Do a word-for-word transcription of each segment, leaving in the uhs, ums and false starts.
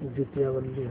द्वितीय वल्ली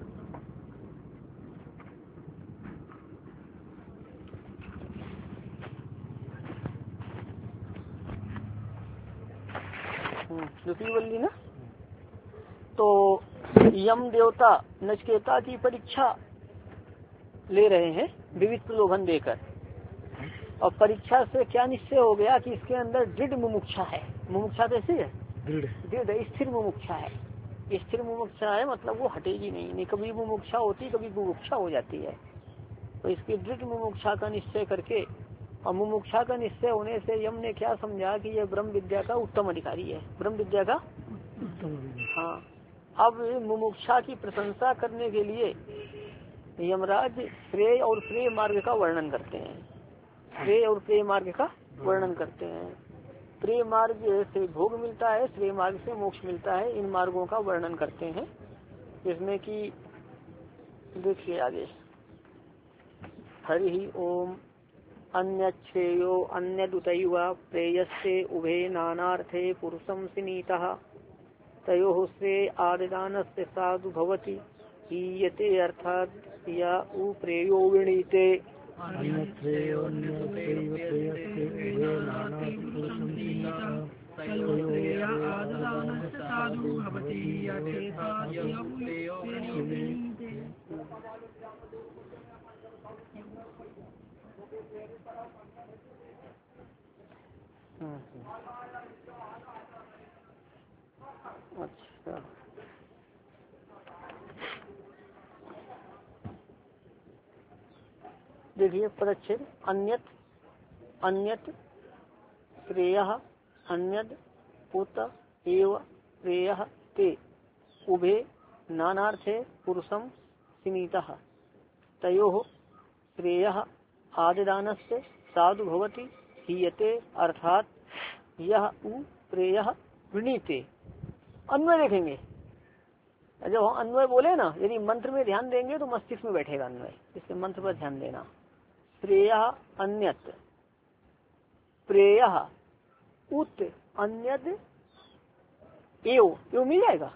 द्वितीय वल्ली ना। तो यम देवता नचिकेता की परीक्षा ले रहे हैं विविध प्रलोभन देकर, और परीक्षा से क्या निश्चय हो गया कि इसके अंदर दृढ़ मुमुक्षा है। मुमुक्षा कैसी है? दृढ़ स्थिर मुमुक्षा है। स्थिर मुमुक्षा है मतलब वो हटेगी नहीं, नहीं कभी मुमुक्षा होती कभी मुमुक्षा हो जाती है। तो इसकी दृढ़ मुमुक्षा का निश्चय करके, और मुमुक्षा का निश्चय होने से यम ने क्या समझा कि यह ब्रह्म विद्या का उत्तम अधिकारी है। ब्रह्म विद्या का हाँ। अब मुमुक्षा की प्रशंसा करने के लिए यमराज श्रेय और प्रेय मार्ग का वर्णन करते हैं। श्रेय और प्रेय मार्ग का वर्णन करते हैं। प्रेय मार्ग से भोग मिलता है, श्रेय मार्ग से मोक्ष मिलता है। इन मार्गों का वर्णन करते हैं, जिसमें कि देखिए आगे, हरि ओम अन्य श्रेयो अन्य दुतैव प्रेयस्ते उभे नानार्थे पुरुषम सिनीतः तयोः श्रेय आदिदानस्य साधु भवति हीयते अर्थात या उ प्रेयो विनीते। अच्छा, देखिए पदच्छेद अन्यत अन्यत श्रेयः अन्यद पुत एव श्रेयः ते उभे नानार्थे पुरुषम सिनीतः तयोः श्रेयः आदिदानस्य साधु भवति हीयते अर्थात यह उ प्रेयः वृणीते। अन्वय देखेंगे, जब हम अन्वय बोले ना, यदि मंत्र में ध्यान देंगे तो मस्तिष्क में बैठेगा अन्वय, इससे मंत्र पर ध्यान देना। श्रेयः अन्यत प्रेयः उत अन्यद एव एव मिल जाएगा।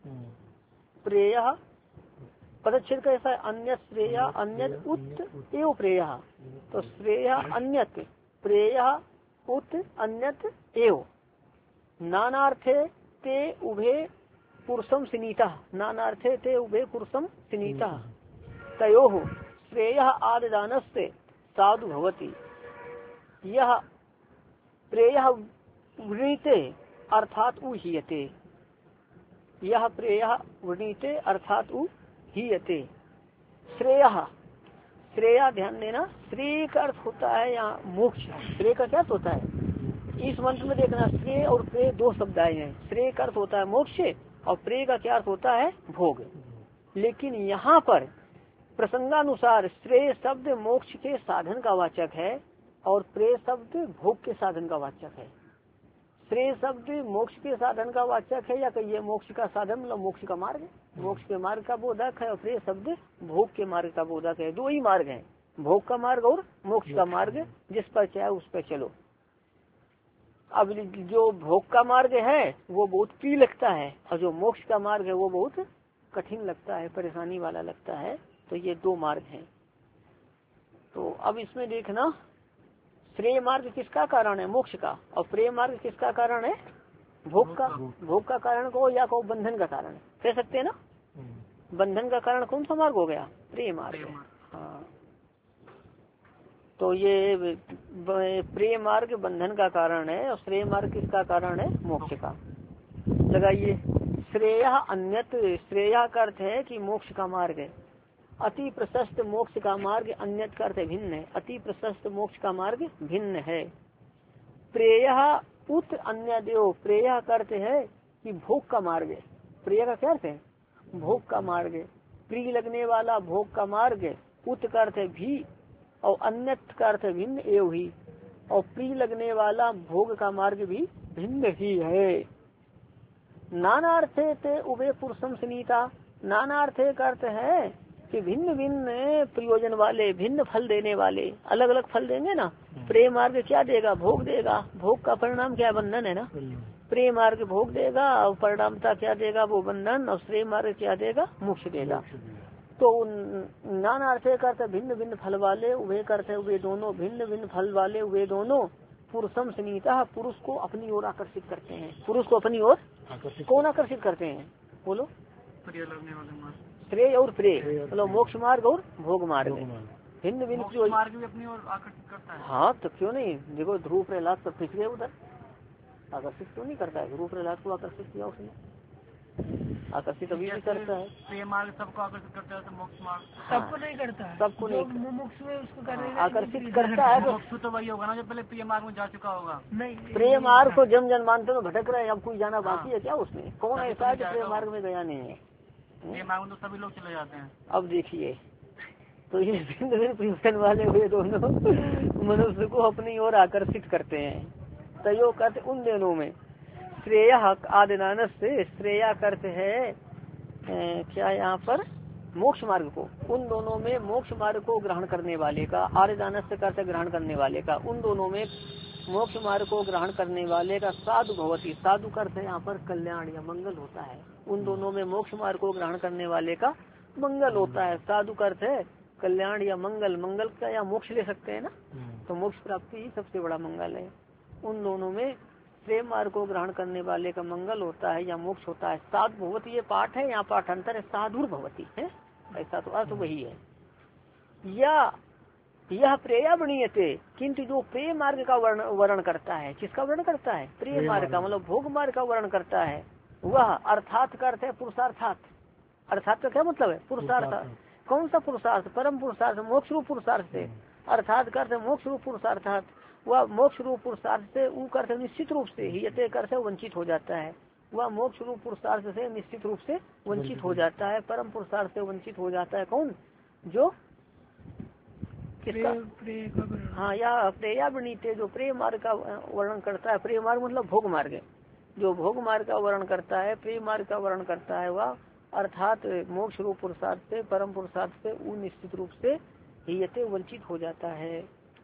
प्रेयः पदच्छेद कैसा है? अन्य श्रेय अन्यद उत एव प्रेयः। तो श्रेय अन्यत प्रेयः उत अन्यत एव नानार्थे ते उभे पुरुषम सिनीता। नानार्थे ते उभे पुरुषम सिनीता तयोः श्रेयः आदिदानस्य साधु भवति। यह प्रेयः वृणीते अर्थात उ हीयते। यह प्रेयः वृणीते अर्थात उ हीयते। श्रेयः श्रेया ध्यान देना, श्रेय का अर्थ होता है यहाँ मोक्ष। श्रेय का क्या होता है इस मंत्र में देखना, श्रेय और प्रेय दो शब्द आए हैं। श्रेय का अर्थ होता है मोक्ष और प्रेय का क्या अर्थ होता है भोग। लेकिन यहाँ पर प्रसंगानुसार श्रेय शब्द मोक्ष के साधन का वाचक है और प्रेय शब्द भोग के साधन का वाचक है। श्रेय शब्द मोक्ष के साधन का वाचक है, या कहिए मोक्ष का साधन मतलब मोक्ष का मार्ग, मोक्ष के मार्ग का बोधक है, और प्रेय शब्द भोग के मार्ग का बोधक है। दो ही मार्ग हैं, भोग का मार्ग और मोक्ष का मार्ग। जिस पर चाहे उस पर चलो। अब जो भोग का मार्ग है वो बहुत प्रिय लगता है, और जो मोक्ष का मार्ग है वो बहुत कठिन लगता है, परेशानी वाला लगता है। तो ये दो मार्ग हैं। तो अब इसमें देखना, श्रेय मार्ग किसका कारण है? मोक्ष का। और प्रेय मार्ग किसका कारण है? भोग का। भोग का कारण को या को बंधन का कारण कह सकते हैं ना। बंधन का कारण कौन सा मार्ग हो गया? प्रेय मार्ग। हाँ, तो ये प्रेय मार्ग बंधन का कारण है और श्रेय मार्ग किसका कारण है? मोक्ष का। लगाइए, श्रेय अन्यत, श्रेय का अर्थ है कि मोक्ष का मार्ग है। अति प्रशस्त मोक्ष का मार्ग अन्यत का अर्थ भिन्न है। अति प्रशस्त मोक्ष का मार्ग भिन्न है। प्रेय उत अन्य देव, प्रेय का अर्थ है कि भोग का मार्ग है। प्रेय का क्या अर्थ है? भोग का मार्ग। प्रिय लगने वाला भोग का मार्ग। उत का अर्थ है भी, और अन्यत का अर्थ भिन्न एव ही, और प्रिय लगने वाला भोग का मार्ग भी भिन्न ही है। नानार्थे ते उभे पुरुषम सुनीता। नानार्थे का अर्थ है कि भिन्न भिन्न प्रयोजन वाले, भिन्न फल देने वाले, अलग अलग फल देंगे ना। प्रेम मार्ग क्या देगा? भोग देगा। भोग का परिणाम क्या? बंधन है ना। प्रेम मार्ग भोग देगा और परिणामता क्या देगा, वो बंधन, और श्रेय मार्ग क्या देगा, मोक्ष देगा। तो नाना अर्थे करते भिन्न भिन्न फल वाले, उभय करते वे दोनों भिन्न भिन्न फल वाले वे दोनों पुरुषम स्नीता पुरुष को अपनी ओर आकर्षित करते हैं। पुरुष को अपनी ओर कौन आकर्षित करते हैं, बोलो? श्रेय और प्रेय, मतलब मोक्ष मार्ग और भोग मार्ग भिन्न भिन्न मार्ग भी अपनी ओर आकर्षित करता है। हाँ तो क्यों नहीं, देखो ध्रुव प्रहलाद तो खिंच गए उधर, आकर्षित क्यों नहीं करता है? ध्रुव प्रहलाद को आकर्षित किया उसने, आकर्षित अभी भी करता है। प्रेय मार्ग सबको आकर्षित करता है तो मोक्ष मार्ग सबको नहीं करता है, सबको नहीं, मोक्ष में उसको आकर्षित करता है। मोक्ष तो वही होगा ना जो पहले प्रिय मार्ग में जा चुका होगा। नहीं, प्रिय मार्ग को जन्म जन्मांतर में भटक रहे हैं, अब कोई जाना बाकी है क्या उसमें? कौन ऐसा है जो प्रिय मार्ग में गया नहीं है? प्रिय मार्ग में तो सभी लोग चले जाते हैं। अब देखिए, तो ये भिन्न भिन्न प्रयोजन वाले हुए दोनों मनुष्य को अपनी ओर आकर्षित करते हैं। तयो करते उन दोनों में श्रेय आदिनानस से, श्रेया करते है ए, क्या यहाँ पर मोक्ष मार्ग को, उन दोनों में मोक्ष मार्ग को ग्रहण करने वाले का, आदिनानस से करते ग्रहण करने वाले का, उन दोनों में मोक्ष मार्ग को ग्रहण करने वाले का साधु भवती, साधु करते यहाँ पर कल्याण या मंगल होता है। उन दोनों में मोक्ष मार्ग को ग्रहण करने वाले का मंगल होता है। साधु करते कल्याण या मंगल, मंगल का या मोक्ष ले सकते हैं ना, तो मोक्ष प्राप्ति ही सबसे बड़ा मंगल है। उन दोनों में प्रेम मार्ग को ग्रहण करने वाले का मंगल होता है या मोक्ष होता है। साधु भवती ये पाठ है, यहाँ पाठांतर है साधुर भवती है, ऐसा तो अर्थ वही है। या यह प्रेया बनीयते, किंतु जो प्रेम मार्ग का वर्ण वर्ण करता है, किसका वर्ण करता है? प्रेम मार्ग का, मतलब भोग मार्ग का वर्ण करता है, वह अर्थात का अर्थ है पुरुषार्थात। अर्थात का क्या मतलब है? पुरुषार्थ। कौन सा पुरुषार्थ? परम पुरुषार्थ, मोक्ष रूप पुरुषार्थ से। अर्थात का अर्थ मोक्ष रूप पुरुषार्थात, वह मोक्ष रूप पुरुषार्थ से ऊ करते निश्चित रूप से ही यते करते वंचित हो जाता है। वह मोक्ष रूप पुरुषार्थ से निश्चित रूप से वंचित हो जाता है, परम पुरुषार्थ से वंचित हो जाता है। कौन? जो किसका? हाँ, या प्रेया वृणीते, जो प्रेम मार्ग का वर्णन करता है। प्रेम मार्ग मतलब भोग मार्ग, जो भोग मार्ग का वर्णन करता है, प्रेम मार्ग का वर्णन करता है, वह अर्थात मोक्ष रूप पुरुषार्थ से, परम पुरुषार्थ से वो निश्चित रूप से ही वंचित हो जाता है।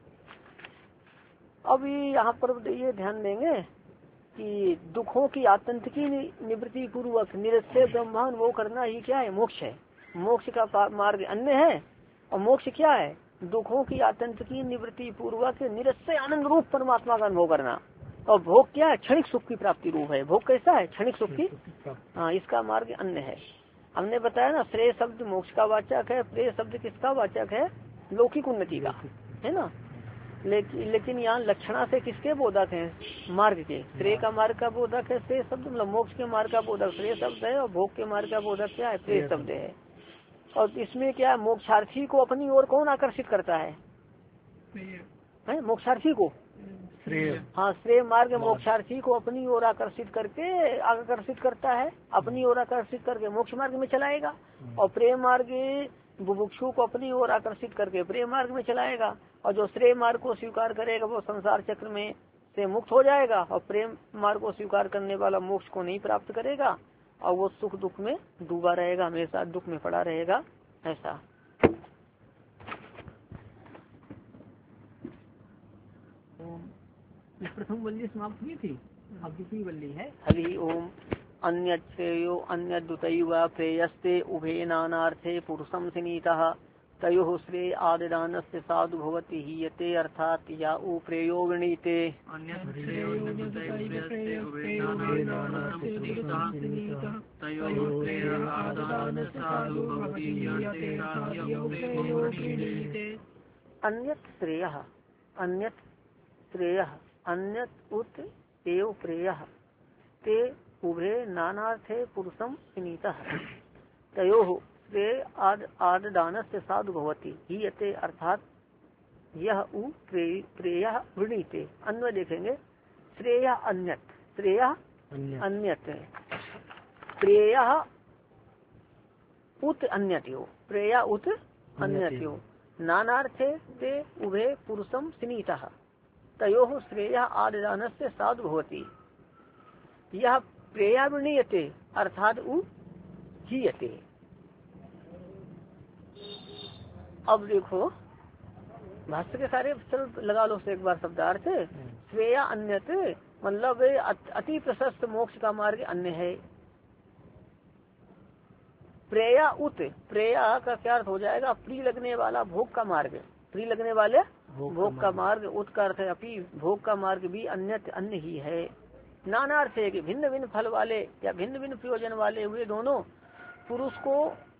अभी यहाँ पर ये ध्यान देंगे कि दुखों की आतंकी निवृत्ति पूर्वक निरस्य ब्रह्मांड वो करना ही क्या है? मोक्ष है। मोक्ष का मार्ग अन्य है, और मोक्ष क्या है? दुखों की आतंकी निवृत्ति पूर्वक निरस्य आनंद रूप परमात्मा का अनुभव करना। और भोग क्या है? क्षणिक सुख की प्राप्ति रूप है। भोग कैसा है? क्षणिक सुख की। हाँ, इसका मार्ग अन्य है। हमने बताया ना, श्रेय शब्द मोक्ष का वाचक है, प्रेय शब्द किसका वाचक है? लौकिक उन्नति का, है ना। लेकिन लेकिन यहाँ लक्षणा से किसके बोधक हैं? मार्ग के। श्रेय का मार्ग का बोधक है श्रेय शब्द, मतलब मोक्ष के मार्ग का बोधक श्रेय शब्द है, और भोग के मार्ग का बोधक क्या है? प्रेय शब्द है। और इसमें क्या, मोक्षार्थी को अपनी ओर कौन आकर्षित करता है? है मोक्षार्थी को श्रेय। हाँ, श्रेय मार्ग मोक्षार्थी को अपनी ओर आकर्षित करके आकर्षित करता है, अपनी ओर आकर्षित करके मोक्ष मार्ग में चलाएगा। और प्रेम मार्ग बुभुक्षु को अपनी ओर आकर्षित करके प्रेम मार्ग में चलाएगा। और जो श्रेय मार्ग को स्वीकार करेगा वो संसार चक्र में से मुक्त हो जाएगा, और प्रेम मार्ग को स्वीकार करने वाला मोक्ष को नहीं प्राप्त करेगा, और वो सुख दुख में डूबा रहेगा, हमेशा दुख में पड़ा रहेगा। ऐसा प्रथम वल्ली समाप्त हुई थी, अब दूसरी वल्ली है। हरि ओम। अन्य श्रेयो अन्य दुतैव प्रेयस्ते उभे नानार्थे पुरुषम स्नीतः तयोः श्रेय आदिदानस्य साधु भवति हीयते अर्थात या उ प्रेयो वृणीते। अन्यत् श्रेयः अन्यत् श्रेयः अन्यत् उत एव प्रेयः ते उभे नानार्थे पुरुषम स्नीतः तयोः श्रेय आद आददानस्य साधु भवति हीयते अर्थात यह उ प्रेयः वृणीते। अन्वय देखेंगे, श्रेय अन्यत्, श्रेय अन्यत्, प्रेयः उत अन्यत्यो, प्रेय उत अन्यत्यो, नानार्थे ते उभे पुरुषम स्नीतः तयोः श्रेय आदिदानस्य साधु भवति यह प्रेया वृणीयते अर्थात उ हीयते। अब देखो भाष्य के सारे लगा लो से एक बार शब्दार्थ। श्रेया अन्यत मतलब अति प्रशस्त मोक्ष का मार्ग अन्य है। प्रेया उत, प्रेया का क्या अर्थ हो जाएगा? प्रिय लगने वाला भोग का मार्ग, प्रिय लगने वाले भोग का मार्ग। उत का अर्थ है अपी, भोग का मार्ग भी अन्य अन्य ही है। नाना अर्थ है कि भिन्न भिन्न फल वाले या भिन्न भिन्न प्रयोजन वाले हुए दोनों पुरुष को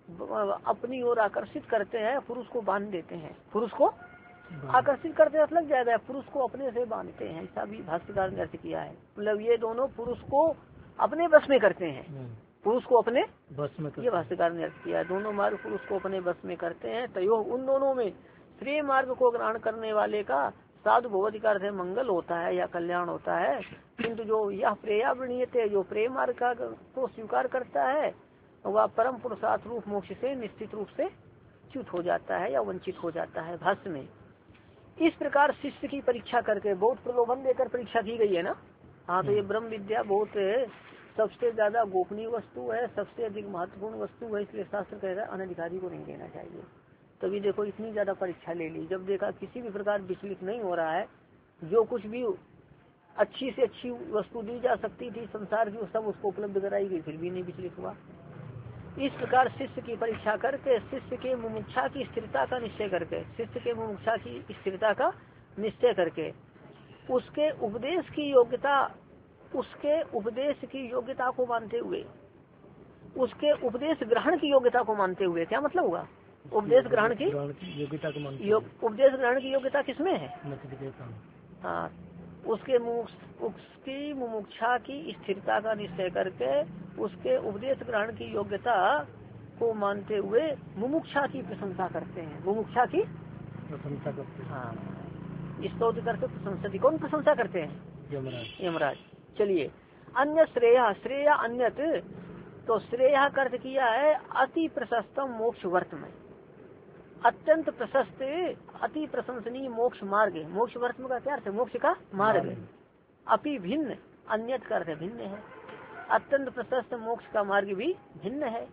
अपनी ओर आकर्षित करते हैं, पुरुष को बांध देते हैं। पुरुष को आकर्षित करते अर्थ लग जाएगा, पुरुष को अपने से बांधते हैं, ऐसा भी भाष्यकार ने अर्थ किया है। मतलब ये दोनों पुरुष को अपने बस में करते हैं, पुरुष को अपने बस में, ये भाष्यकार ने अर्थ किया है। दोनों मार्ग पुरुष को अपने बस में करते हैं। तयो उन दोनों में श्रेय मार्ग को ग्रहण करने वाले का साधु भगवती का अर्थ है मंगल होता है या कल्याण होता है। किंतु जो यह प्रेया वृणीयते, जो प्रेय मार्ग का को स्वीकार करता है वह परम पुरुषार्थ रूप मोक्ष से निश्चित रूप से च्युत हो जाता है या वंचित हो जाता है। भाष्य में इस प्रकार शिष्य की परीक्षा करके बहुत प्रलोभन देकर परीक्षा की गई है ना। हाँ, तो ये ब्रह्म विद्या बहुत सबसे ज्यादा गोपनीय वस्तु है, सबसे अधिक महत्वपूर्ण वस्तु है, इसलिए शास्त्र कह रहा है अनधिकारी को नहीं देना चाहिए। तभी देखो इतनी ज्यादा परीक्षा ले ली, जब देखा किसी भी प्रकार विचलित नहीं हो रहा है, जो कुछ भी अच्छी से अच्छी वस्तु दी जा सकती थी संसार की सब उसको उपलब्ध कराई गई, फिर भी नहीं विचलित हुआ। इस प्रकार शिष्य की परीक्षा करके शिष्य के मुमुक्षा की स्थिरता का निश्चय करके शिष्य के मुमुक्षा की स्थिरता का निश्चय करके उसके उपदेश की योग्यता उसके उपदेश की योग्यता को मानते हुए उसके उपदेश ग्रहण की योग्यता को मानते हुए, क्या मतलब हुआ? उपदेश ग्रहण की योग्यता को मानते उपदेश ग्रहण की योग्यता किसमें है? हाँ, उसके उसकी मुमुक्षा की स्थिरता का निश्चय करके उसके उपदेश ग्रहण की योग्यता को मानते हुए मुमुक्षा की प्रशंसा करते हैं। मुमुक्षा की प्रशंसा करते हैं। हाँ, स्तोत्र करके प्रशंसा। कौन प्रशंसा करते हैं? यमराज। यमराज। चलिए, अन्य श्रेया, श्रेया अन्यत, तो श्रेया का अर्थ किया है अति प्रशस्तम मोक्ष वर्त में, अत्यंत प्रशस्त अति प्रशंसनीय मोक्ष मार्ग। मोक्ष वर्त में का क्या अर्थ है? मोक्ष का मार्ग। अपि भिन्न, अन्यत का अर्थ भिन्न है, अत्यंत प्रशस्त मोक्ष का मार्ग भी भिन्न है।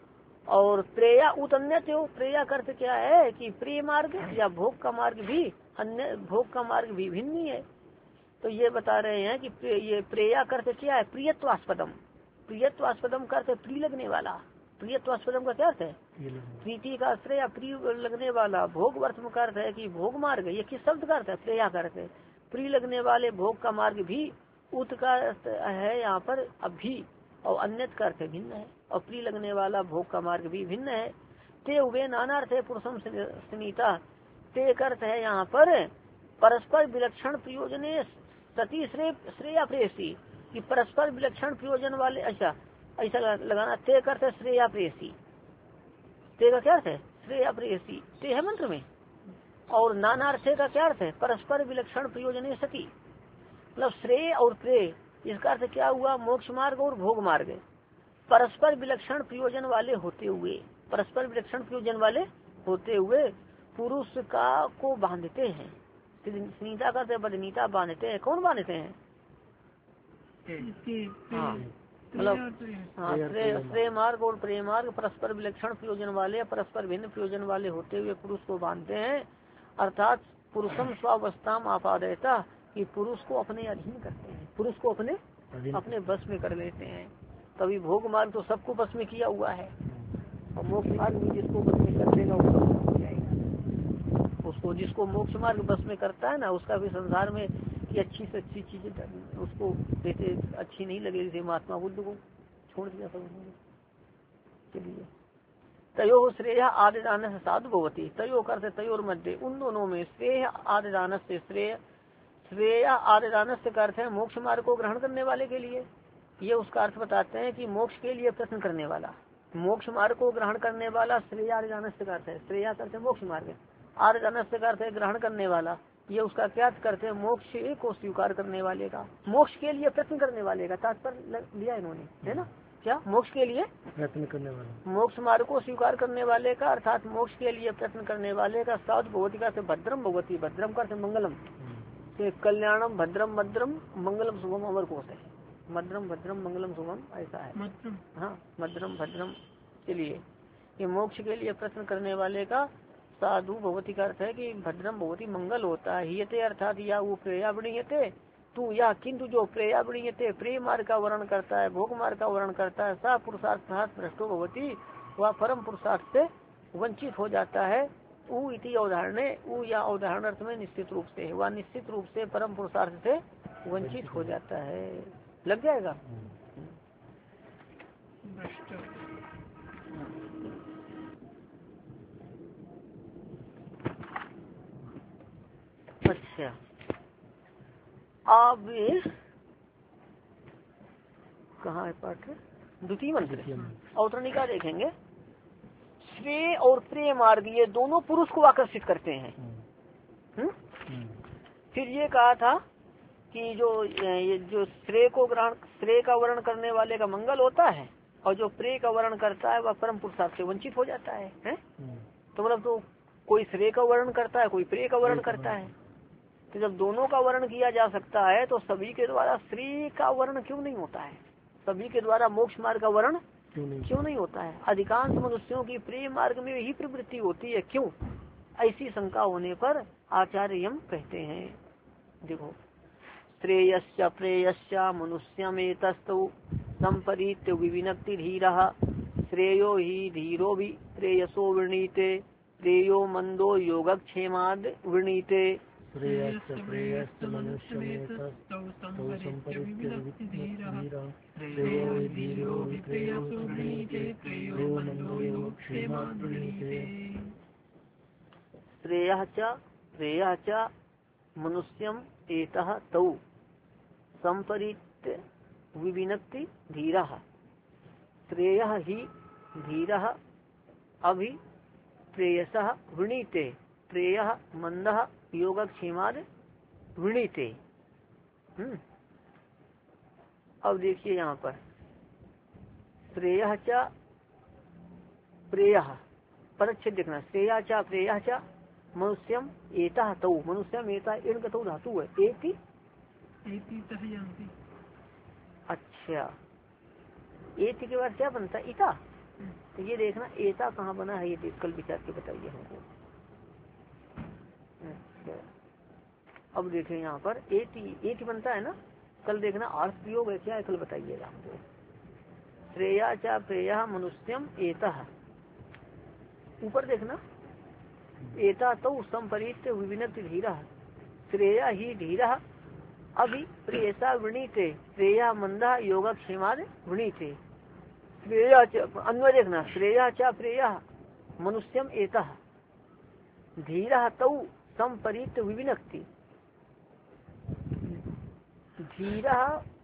और प्रेया उत अन्यत, प्रेया का अर्थ क्या है कि प्रिय मार्ग या भोग का मार्ग भी अन्य, भोग का मार्ग भी भिन्न ही है। तो ये बता रहे हैं कि ये प्रेया का अर्थ क्या है? प्रियत्वास्पदम। प्रियत्वास्पदम का अर्थ प्रिय लगने वाला। प्रियत्वास्पदम का क्या अर्थ है? प्रीति का आश्रय या प्रिय लगने वाला। भोग वर्तम का अर्थ है कि भोग मार्ग, ये किस शब्द का अर्थ है? प्रेया का अर्थ है प्रिय लगने वाले भोग का मार्ग भी। उत का अर्थ है यहाँ पर अभी, और अन्यत का अर्थ भिन्न है, और प्रिय लगने वाला भोग का मार्ग भी भिन्न है। ते उभे नाना अर्थ है पुरुषम स्नीता। ते का अर्थ है यहाँ पर परस्पर विलक्षण प्रयोजने सती श्रेय श्रेया प्रेयसी, कि परस्पर विलक्षण प्रयोजन वाले, अच्छा ऐसा लगाना। ते का अर्थ है श्रेया प्रेयसी। ते का क्या अर्थ है? श्रेया प्रेयसी, ते है मंत्र में। और नाना अर्थ का क्या अर्थ है? परस्पर विलक्षण प्रयोजने सती, मतलब श्रेय और प्रेय, इसका अर्थ क्या हुआ? मोक्ष मार्ग और भोग मार्ग परस्पर विलक्षण प्रयोजन वाले होते हुए, परस्पर विलक्षण प्रयोजन वाले होते हुए पुरुष का को बांधते हैं। स्नीता का बदनीता बांधते हैं। कौन बांधते हैं? हाँ, मतलब हाँ, श्रेय मार्ग और प्रेम मार्ग परस्पर विलक्षण प्रयोजन वाले, परस्पर भिन्न प्रयोजन वाले होते हुए पुरुष को बांधते हैं। अर्थात पुरुषम स्वावस्थाम आपादयता, कि पुरुष को अपने अधीन करते हैं, पुरुष को अपने अपने बस में कर लेते हैं। तभी भोग मार्ग तो सबको बस में किया हुआ है, और मोक्ष मार्ग भी जिसको बस में कर देगा उसका हो जाएगा। उसको जिसको मोक्ष मार्ग बस में करता है ना, उसका भी संसार में कि अच्छी से अच्छी चीजें उसको जैसे अच्छी नहीं लगेगी, जैसे महात्मा बुद्ध को छोड़ दिया सब। चलिए, तयो श्रेय आदिदान से साधु भवती, तयो करते तयोर मध्य, उन दोनों में श्रेय आदिदान से श्रेय श्रेय आदिदान से करते हैं मोक्ष मार्ग को ग्रहण करने वाले के लिए। ये उसका अर्थ बताते हैं कि मोक्ष के लिए प्रश्न करने वाला, मोक्ष मार्ग को ग्रहण करने वाला श्रेय आदिदान से करते हैं। श्रेय करते मोक्ष मार्ग, आदिदान से करते ग्रहण करने वाला। ये उसका क्या करते हैं? मोक्ष को स्वीकार करने वाले का, मोक्ष के लिए प्रयत्न करने वाले का तात्पर्य लिया इन्होंने, है ना? क्या? मोक्ष के लिए प्रयत्न करने वाला, मोक्ष मार्ग को स्वीकार करने वाले का, अर्थात मोक्ष के लिए प्रयत्न करने वाले का। साधु भगवती का से भद्रम भगवती, भद्रम का मंगलम, कल्याणम भद्रम भद्रम मंगलम शुभम अमर कोश है। मद्रम भद्रम मंगलम शुभम ऐसा है। हाँ, मद्रम भद्रम। चलिए, ये मोक्ष के लिए प्रयत्न करने वाले का साधु भगवती का अर्थ है कि भद्रम भगवती मंगल होता है। हियते अर्थात या वो प्रेया वृणीयते, तू या किंतु जो प्रेया वृणीयते प्रेय मार्ग का वर्णन करता है, भोग मार्ग का वर्णन करता है, सा पुरुषार्थ भ्रष्टो भवती, वह परम पुरुषार्थ से वंचित हो जाता है। ऊ इति अवधारणे, ऊ या अवधारण अर्थ में निश्चित रूप से, वह निश्चित रूप से परम पुरुषार्थ से वंचित हो जाता है। लग जाएगा। अच्छा, अब कहाँ है पाठ? द्वितीय मंत्र अवतरणिका देखेंगे। श्रेय और प्रेय मार्ग ये दोनों पुरुष को आकर्षित करते हैं। हुँ? फिर ये कहा था कि जो ये जो श्रेय को ग्रहण, श्रेय का वर्णन करने वाले का मंगल होता है, और जो प्रेय का वर्णन करता है वह परम पुरुषार्थ से वंचित हो जाता है, है? तो मतलब तो कोई श्रेय का वर्णन करता है, कोई प्रेय का वर्णन करता है। तो जब दोनों का वर्णन किया जा सकता है तो सभी के द्वारा श्रेय का वर्णन क्यों नहीं होता है? सभी के द्वारा मोक्ष मार्ग का वर्णन क्यों नहीं क्यों नहीं होता है? अधिकांश मनुष्यों की प्रेय मार्ग में ही प्रवृत्ति होती है, क्यों? ऐसी शंका होने पर आचार्य यम कहते हैं, देखो, श्रेयस्य प्रेयस्य मनुष्यमेतस्तौ संपरीत्य विविनक्ति धीरः श्रेयो ही धीरो भी प्रेयसो वृणीते प्रेयो मंदो योगक्षेमाद् वृणीते। श्रेयस्य प्रेयस्य मनुष्यमेतस्तौ संपरीत्य विविनक्ति धीरः श्रेयो हि धीरो भी प्रेयसो वृणीते प्रेयो मंदो योगक्षेमाद् वृणीते। श्रेयः च प्रेयः च मनुष्यम एतः तौ संपरीत्य विविनक्ति धीरः श्रेयः ही धीरः अभि प्रेयसः वृणीते प्रेयः मंदः योगक्षेमाद् वृणीते। हम्म अब देखिए यहाँ पर श्रेयः च प्रेयः परच्छेद देखना, श्रेया च प्रेयः च मनुष्यम एतः तौ, मनुष्यम एतः इण गतौ धातु है, एति एति तह यान्ति। अच्छा, एति के बाद क्या बनता है? इता। तो ये देखना एता कहाँ बना है, ये देख कल विचार के बताइए हमको। अच्छा, अब देखें यहाँ पर एति, एति बनता है ना, कल देखना अर्थ प्रयोग है क्या है, कल बताइएगा हमको। श्रेया चा प्रेया मनुष्यम एतः, ऊपर देखना एता तो संपरीत्य विविनक्ति धीरः श्रेया ही धीरः अभि प्रेयसा वृणीते श्रेया मंदा योगक्षेमाद् वृणीते। श्रेया च, अन्वय देखना, श्रेया चा प्रेया मनुष्यम एतः धीरः तौ संपरीत्य विविनक्ति धीरः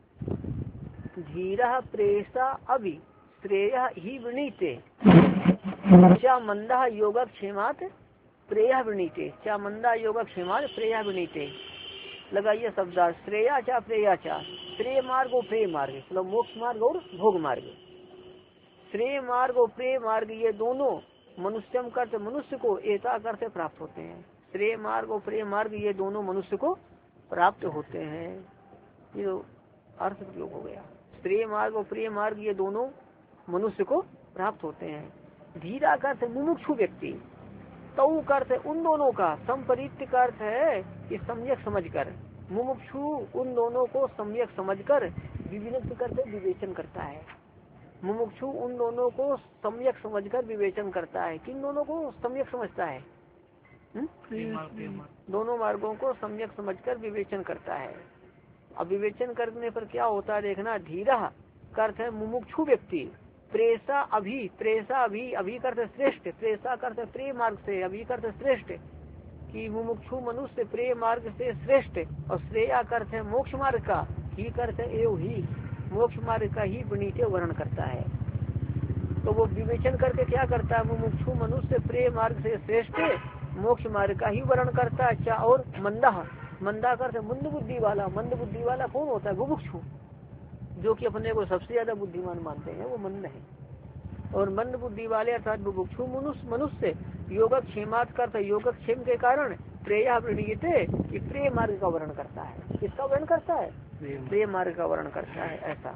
धीरः प्रेयसा अभि श्रेया ही वृणीते चा मंदा योगक्षेमात् प्रेया वृणीते चा मंदा योगक्षेमात् प्रेया वृणीते। लगाइए शब्द श्रेया चा प्रेया चा, श्रेय मार्ग और प्रेय मार्ग, मतलब मोक्ष मार्ग और भोग मार्ग। श्रेय मार्ग और प्रेय मार्ग ये दोनों मनुष्यम करते मनुष्य को एता करते प्राप्त होते हैं। श्रेय मार्ग और प्रेय मार्ग ये दोनों मनुष्य को प्राप्त होते हैं। ये अर्थ प्रयोग हो गया। श्रेय मार्ग और प्रेय मार्ग ये दोनों मनुष्य को प्राप्त होते हैं। धीरा का अर्थ मुमुक्षु व्यक्ति, तऊ का अर्थ उन दोनों का, संपरीत्य का अर्थ है कि सम्यक समझकर, मुमुक्षु उन दोनों को सम्यक समझकर विविनक्ति करते विवेचन करता है। मुमुक्षु उन दोनों को सम्यक समझकर विवेचन करता है। किन दोनों को सम्यक समझता है? हुँ? दोनों मार्गों को सम्यक समझकर विवेचन करता है। अब विवेचन करने पर क्या होता है देखना, धीरा का अर्थ है मुमुक्षु व्यक्ति, प्रेसा अभी, प्रेसा अभी, अभी करते श्रेष्ठ, प्रेसा करते प्रेय मार्ग से, अभी करते श्रेष्ठ, कि मुमुक्षु मनुष्य प्रेय मार्ग से श्रेष्ठ, और श्रेया करते मोक्ष मार्ग का, ही करते एव ही मोक्ष मार्ग का ही वृणीते वर्णन करता है। तो वो विवेचन करके क्या करता है, मुमुक्षु मनुष्य प्रेय मार्ग से श्रेष्ठ मोक्ष मार्ग का ही वर्णन करता है। अच्छा, और मंदा, मंदा करते मंद बुद्धि वाला, मंद बुद्धि वाला कौन होता है? मुमुक्षु, जो कि अपने को सबसे ज्यादा बुद्धिमान मानते हैं, वो मंद है। और मंद बुद्धि वाले अर्थात बुभुक्षु मनुष्य मनुष्य योगक्षेमात् करता, योगक्षेम के कारण प्रेया वृणीयते कि प्रेय मार्ग का वर्णन करता है। किसका वर्णन करता है? प्रेय मार्ग का वर्णन करता है। ऐसा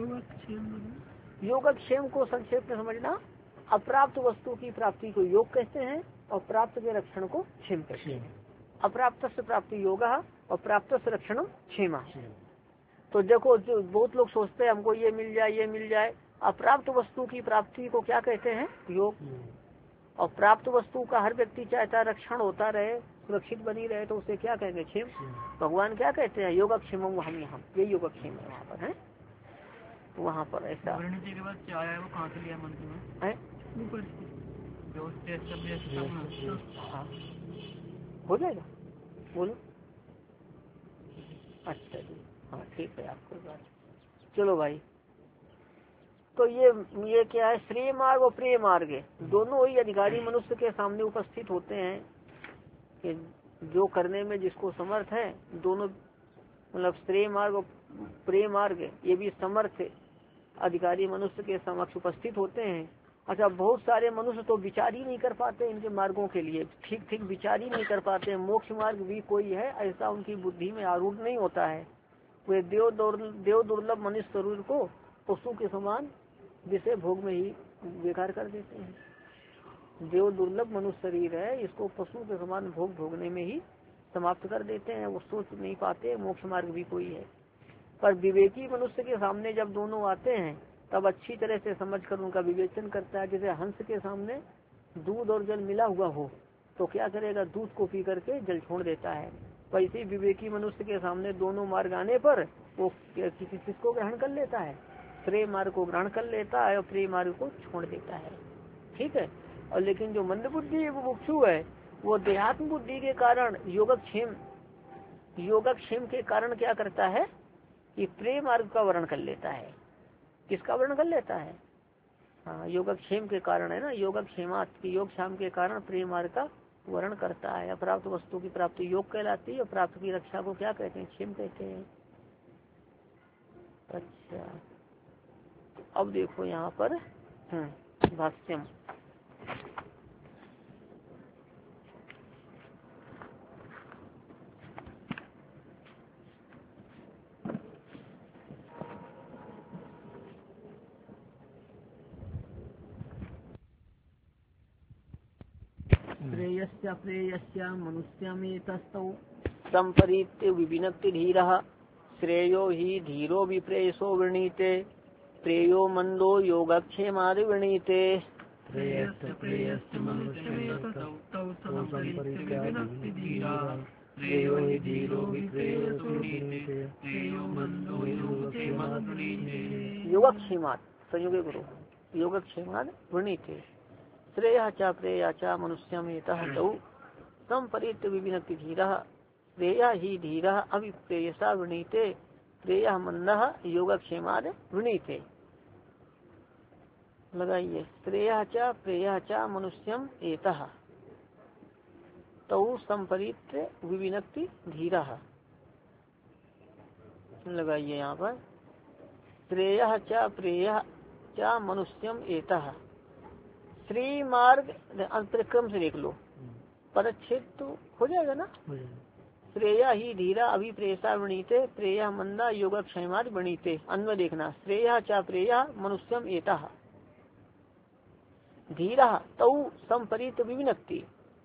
योगक्षेम को संक्षेप में समझना, अप्राप्त वस्तु की प्राप्ति को योग कहते हैं और प्राप्त के रक्षण को क्षेम कहते हैं। अप्राप्त से प्राप्ति योग और प्राप्त से रक्षण क्षेमा। तो देखो जो बहुत लोग सोचते हैं हमको ये मिल जाए ये मिल जाए, अप्राप्त वस्तु की प्राप्ति को क्या कहते हैं? योग। और प्राप्त वस्तु का हर व्यक्ति चाहता है रक्षण होता रहे, सुरक्षित बनी रहे, तो उसे क्या कहेंगे? क्षेम। भगवान क्या कहते हैं? योगक्षेम हम यहाँ, ये योगक्षेम है वहाँ पर है, वहाँ पर ऐसा के बाद क्या आया वो कहाँ से लिया मंत्र में? ऊपर हाँ हो जाएगा, बोलो। अच्छा जी, हाँ ठीक है, आपको बात। चलो भाई, तो ये ये क्या है? श्रेय मार्ग और प्रिय मार्ग दोनों ही अधिकारी मनुष्य के सामने उपस्थित होते हैं कि जो करने में जिसको समर्थ है, दोनों मतलब श्रेय मार्ग और प्रिय मार्ग ये भी समर्थ अधिकारी मनुष्य के समक्ष उपस्थित होते हैं। अच्छा, बहुत सारे मनुष्य तो विचार ही नहीं कर पाते इनके मार्गों के लिए, ठीक ठीक विचार ही नहीं कर पाते। मोक्ष मार्ग भी कोई है ऐसा उनकी बुद्धि में आरूढ़ नहीं होता है। वे देव देव दुर्लभ मनुष्य शरीर को पशु के समान विषय भोग में ही बेकार कर देते हैं। देव दुर्लभ मनुष्य शरीर है, इसको पशु के समान भोग भोगने में ही समाप्त कर देते हैं। वो सोच नहीं पाते मोक्ष मार्ग भी कोई है। पर विवेकी मनुष्य के सामने जब दोनों आते हैं तब अच्छी तरह से समझकर उनका विवेचन करता है। जैसे हंस के सामने दूध और जल मिला हुआ हो तो क्या करेगा? दूध को पी करके जल छोड़ देता है। वैसे विवेकी मनुष्य के सामने दोनों मार्ग आने पर वो किसी चीज को ग्रहण कर लेता है, प्रेम मार्ग को ग्रहण कर लेता है और प्रेम मार्ग को छोड़ देता है। ठीक है। और लेकिन जो मंद बुद्धि वो बुक्षु है, वो देहात्म बुद्धि के कारण योगक्षेम योगक्षेम के कारण क्या करता है कि प्रेम मार्ग का वर्ण कर लेता है। किसका वर्ण कर लेता है? हाँ, योगक्षेम के कारण है ना, योगक्षेमात की योग क्षाम के कारण प्रेम मार्ग का वर्ण करता है। अप्राप्त वस्तु की प्राप्ति योग कहलाती है और प्राप्त की रक्षा को क्या कहते हैं? क्षेम कहते हैं। अच्छा, अब देखो यहाँ पर भाष्यम प्रेयस्य प्रेयस्य मनुष्यमेतस्तौ संपरीत्य विविनक्ति धीरः श्रेयो हि धीरो विप्रेयसो वृणीते प्रेयो मंदो योगक्षेमादि वृणीते। प्रेयस्य प्रेयस्य मनुष्यमेतस्तौ संपरीत्य विविनक्ति धीरः श्रेयो हि धीरो विप्रेयसो वृणीते प्रेयो मंदो योगक्षेमादि वृणीते। योगक्षेमात् संयोगे गुरु योगक्षेमादि वृणीते श्रेय च प्रेय च मनुष्यमेतः तौ संपरीत्य विविनक्ति धीरः प्रेय हि धीरः अविप्रेयसा वृणीते प्रेयः मंदः योगक्षेमादि वृणीते। लगाइए, श्रेय च प्रेय च मनुष्यम एतः तौ संपरीत्य विविनक्ति धीरः। लगाइए यहाँ पर श्रेय च प्रेय च मनुष्यम एतः। श्री मार्ग अंतरिक्रम से देख लो, पदच्छेद तो हो जाएगा ना। श्रेया ही धीरा अभिप्रेसा वृणीते प्रेया मंदा योगक्षेमादि वृणीते। अन्वय देखना, श्रेया चा प्रेया मनुष्यम एतः धीरा तौ संपरीत विविनक्ति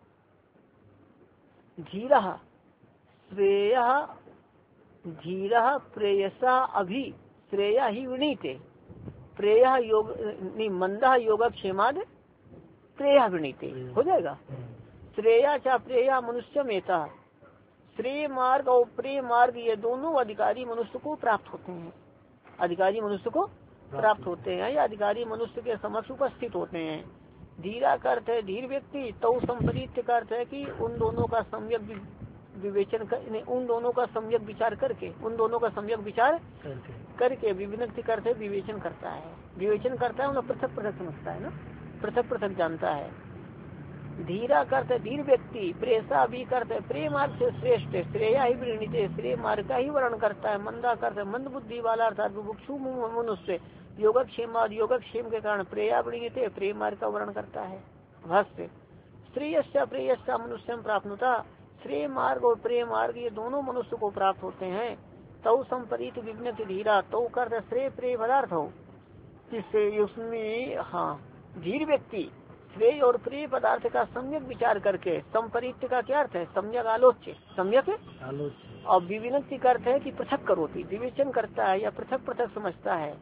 धीरा श्रेया धीरा प्रेयसा अभि श्रेया ही वृणीते प्रेया योग मंदा योगक्षेमादि प्रेया वृणीते। हो जाएगा। श्रेया चा प्रेया मनुष्य मेता, श्रेय मार्ग और प्रेय मार्ग ये दोनों अधिकारी मनुष्य को प्राप्त होते हैं। अधिकारी मनुष्य को प्राप्त होते हैं या अधिकारी मनुष्य के समक्ष उपस्थित होते हैं। धीरा का अर्थ है धीर व्यक्ति, तो संपरीत का अर्थ है कि उन दोनों का सम्यक विवेचन कर, उन दोनों का सम्यक विचार करके उन दोनों का सम्यक विचार करके विविनक्ति करते विवेचन करता है। विवेचन करता है मतलब पृथक पृथक समझता है ना, पृथक पृथक जानता है। धीरा करते धीर व्यक्ति, प्रेसा भी करते प्रेम मार्ग से श्रेष्ठ श्रेया ही वृणीते श्रेय मार्ग का ही वर्ण करता है। मंदा करते मंद बुद्धि वाला अर्थात बुभुक्षु मनुष्य योगक्षेम योगक्षेम के कारण प्रेया वृणीते प्रेम मार्ग का वर्ण करता है। भाष्य श्रेयस्य प्रेयस्य मनुष्य प्राप्नुता, श्रेय मार्ग और प्रेम मार्ग ये दोनों मनुष्य को प्राप्त होते हैं। तौ संपरीत विघ्नति धीरा, तौ करते श्रेय प्रेय पदार्थ हो जिससे उसमें हाँ धीर व्यक्ति श्रेय और प्रिय पदार्थ का सम्यक विचार करके, संपरीत का क्या अर्थ है? सम्यक आलोच्य, सम्यक आलोच्य। और विविनक्ति का अर्थ है कि पृथक करोति, विवेचन करता है या पृथक पृथक समझता है।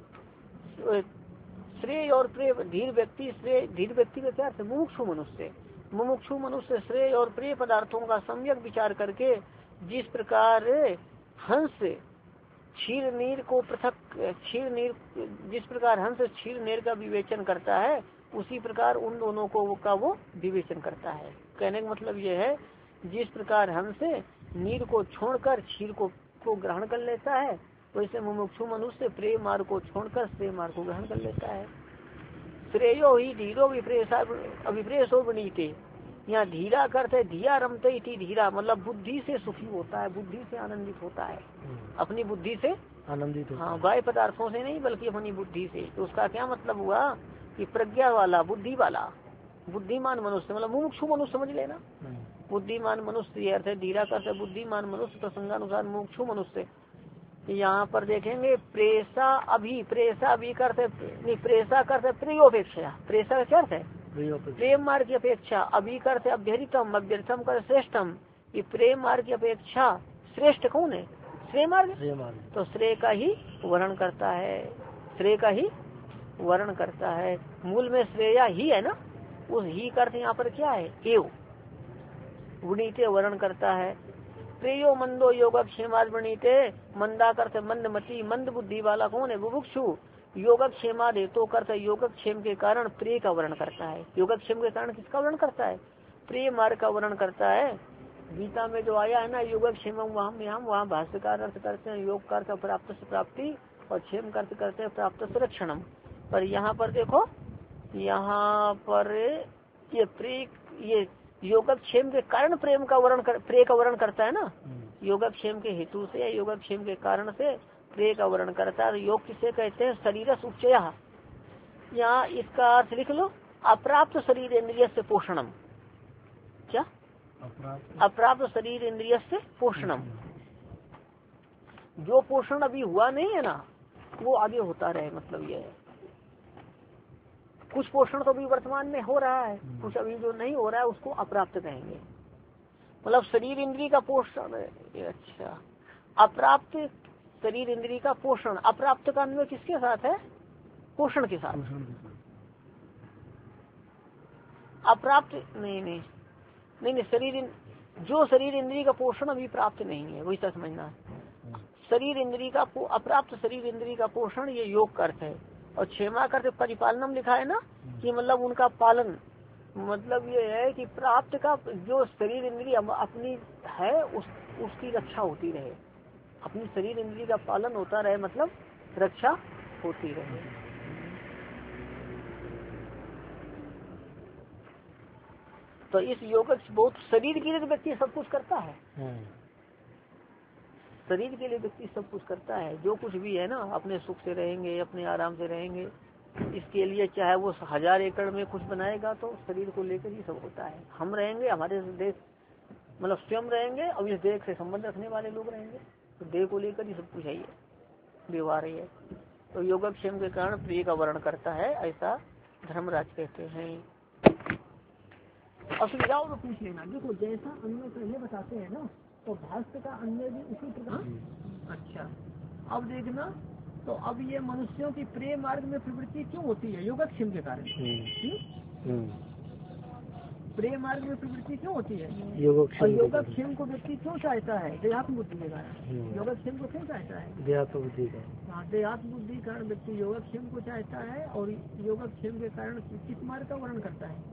श्रेय और प्रिय, धीर व्यक्ति, श्रेय धीर व्यक्ति का क्या अर्थ है? मुमुक्षु मनुष्य। मुमुक्षु मनुष्य श्रेय और प्रिय पदार्थों का सम्यक विचार करके जिस प्रकार हंस क्षीर नीर को पृथक, क्षीर नीर जिस प्रकार हंस क्षीर नीर का विवेचन करता है, उसी प्रकार उन दोनों को वो का वो विवेचन करता है। कहने का मतलब ये है, जिस प्रकार हंस नीर को छोड़कर क्षीर को, को ग्रहण कर लेता है, वैसे मुमुक्षु मनुष्य प्रेय मार्ग को छोड़कर श्रेय मार्ग को ग्रहण कर लेता है। श्रेयो ही धीरो विप्रेसा अभिप्रेसो वनीते, यहाँ धीरा करते धिया रमते इति धीरा, मतलब बुद्धि से सुखी होता है, बुद्धि से आनंदित होता है, अपनी बुद्धि से आनंदित। हाँ, बाह्य पदार्थों से नहीं बल्कि अपनी बुद्धि से। तो उसका क्या मतलब हुआ कि प्रज्ञा वाला, बुद्धि वाला, बुद्धिमान मनुष्य, मतलब मुमुक्षु मनुष्य समझ लेना। बुद्धिमान मनुष्य ये अर्थ है, धीरा करते बुद्धिमान मनुष्य, प्रसंगानुसार मुमुक्षु मनुष्य। यहाँ पर देखेंगे प्रेसा अभी, प्रेसा अभी करते नहीं, प्रेसा करते प्रियोपेक्षा, प्रेसा का क्या अर्थ है? प्रेम मार्ग की अपेक्षा, अभी करते अभ्यरितम, अभ्यर्थम कर श्रेष्ठम। ये प्रेम मार्ग की अपेक्षा श्रेष्ठ कौन है? श्रेय मार्ग। तो श्रेय का ही वर्ण करता है, श्रेय का ही वर्ण करता है। मूल में श्रेया ही है ना, उस ही का अर्थ यहाँ पर क्या है? एव, वृणीते वर्ण करता है। प्रियो मंदो योगक्षेमाद वृणीते, मंदा करते मंदमती, मंद बुद्धि वाला कौन है? बुभुक्षु। योगक्षेमाद हेतु करते योगक्षेम के कारण प्रिय का वर्ण करता है। योगक्षेम के कारण किसका वर्ण करता है? प्रिय मार्ग का वर्ण करता है। गीता में जो आया है ना, योगक्षेम वहाँ में हम वहाँ भाष्यकार अर्थ करते हैं योग का प्राप्त से प्राप्ति, और क्षेम का अर्थ करते हैं प्राप्त सुरक्षणम। पर यहाँ पर देखो, यहाँ पर ये प्रिय, ये योगक्षेम के कारण प्रेम का वर्ण कर, प्रिय का वर्ण करता है ना, योगक्षेम के हेतु से या योगक्षेम के कारण से प्रेय का वर्ण करता है। योग किसे कहते हैं? शरीर उपचय। यहाँ इसका अर्थ लिख लो, अप्राप्त शरीर इंद्रिय से पोषणम। क्या? अप्राप्त शरीर इंद्रिय से पोषणम, जो पोषण अभी हुआ नहीं है ना, वो आगे होता रहे, मतलब यह है। कुछ पोषण तो अभी वर्तमान में हो रहा है, कुछ अभी जो नहीं हो रहा है उसको अप्राप्त कहेंगे। मतलब शरीर इंद्रिय का पोषण, अच्छा, अप्राप्त शरीर इंद्रिय का पोषण, अप्राप्त का अन्वय किसके साथ है? पोषण के साथ। अप्राप्त नहीं नहीं नहीं नहीं शरीर, जो शरीर इंद्रिय का पोषण अभी प्राप्त नहीं है, वही तो समझना है। शरीर इंद्रिय का, अप्राप्त शरीर इंद्रिय का पोषण, ये योग का अर्थ है। और क्षेमा करते परिपालनम लिखा है ना, कि मतलब उनका पालन, मतलब ये है कि प्राप्त का जो शरीर इंद्रिय अपनी है उस उसकी रक्षा होती रहे, अपनी शरीर इंद्रिय का पालन होता रहे, मतलब रक्षा होती रहे। तो इस योग बहुत शरीर के लिए व्यक्ति सब कुछ करता है, शरीर के लिए व्यक्ति सब कुछ करता है। जो कुछ भी है ना, अपने सुख से रहेंगे, अपने आराम से रहेंगे, इसके लिए चाहे वो हजार एकड़ में कुछ बनाएगा तो शरीर को लेकर ही सब होता है। हम रहेंगे, हमारे देश मतलब स्वयं रहेंगे, और इस देश से संबंध रखने वाले लोग रहेंगे, तो देह को लेकर ही सब कुछ है, व्यवहार है। तो योगक्षेम के कारण प्रिय का वर्ण करता है, ऐसा धर्मराज कहते हैं। असुविधाओं को पूछ लेना। देखो जैसा अन्य पहले बताते हैं ना, तो भाष्य का अन्य भी उसी प्रकार। अच्छा, अब देखना, तो अब ये मनुष्यों की प्रेय मार्ग में प्रवृत्ति क्यों होती है? योगक्षेम के कारण। प्रेय मार्ग में प्रवृत्ति क्यों होती है? और योगक्षेम को व्यक्ति क्यों चाहता है? देहात्म बुद्धि के कारण। योगक्षेम को क्यों चाहता है? देहात्म बुद्धि का। हाँ, देहात्म बुद्धि के कारण व्यक्ति योगक्षेम को चाहता है, और योगक्षेम के कारण किस मार्ग का वर्णन करता है?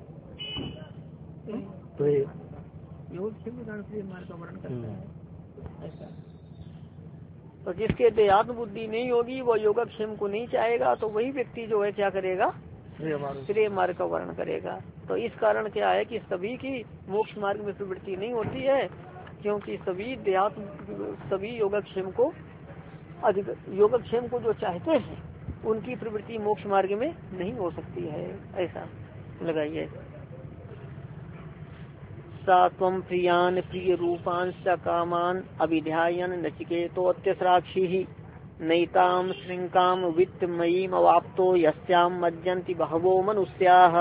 योगक्षेम के कारण प्रेय मार्ग का वर्णन करता है, ऐसा। तो जिसके देहात्म बुद्धि नहीं होगी, वो योगक्षेम को नहीं चाहेगा, तो वही व्यक्ति जो है क्या करेगा? श्रेय मार्ग का वर्णन करेगा। तो इस कारण क्या है कि सभी की मोक्ष मार्ग में प्रवृत्ति नहीं होती है, क्योंकि सभी देहात्म सभी योगक्षेम को अधिक योगक्षेम को जो चाहते हैं, उनकी प्रवृत्ति मोक्ष मार्ग में नहीं हो सकती है, ऐसा लगाइए। सात्वम प्रियान प्रिय रूपान स कामान अभिध्यायन नचिकेतो अत्यसराक्षी ही। नैताम श्रृंकाम वित्तमयीम अवाप्तो यस्याम मज्जन्ति बहवो मनुष्याः।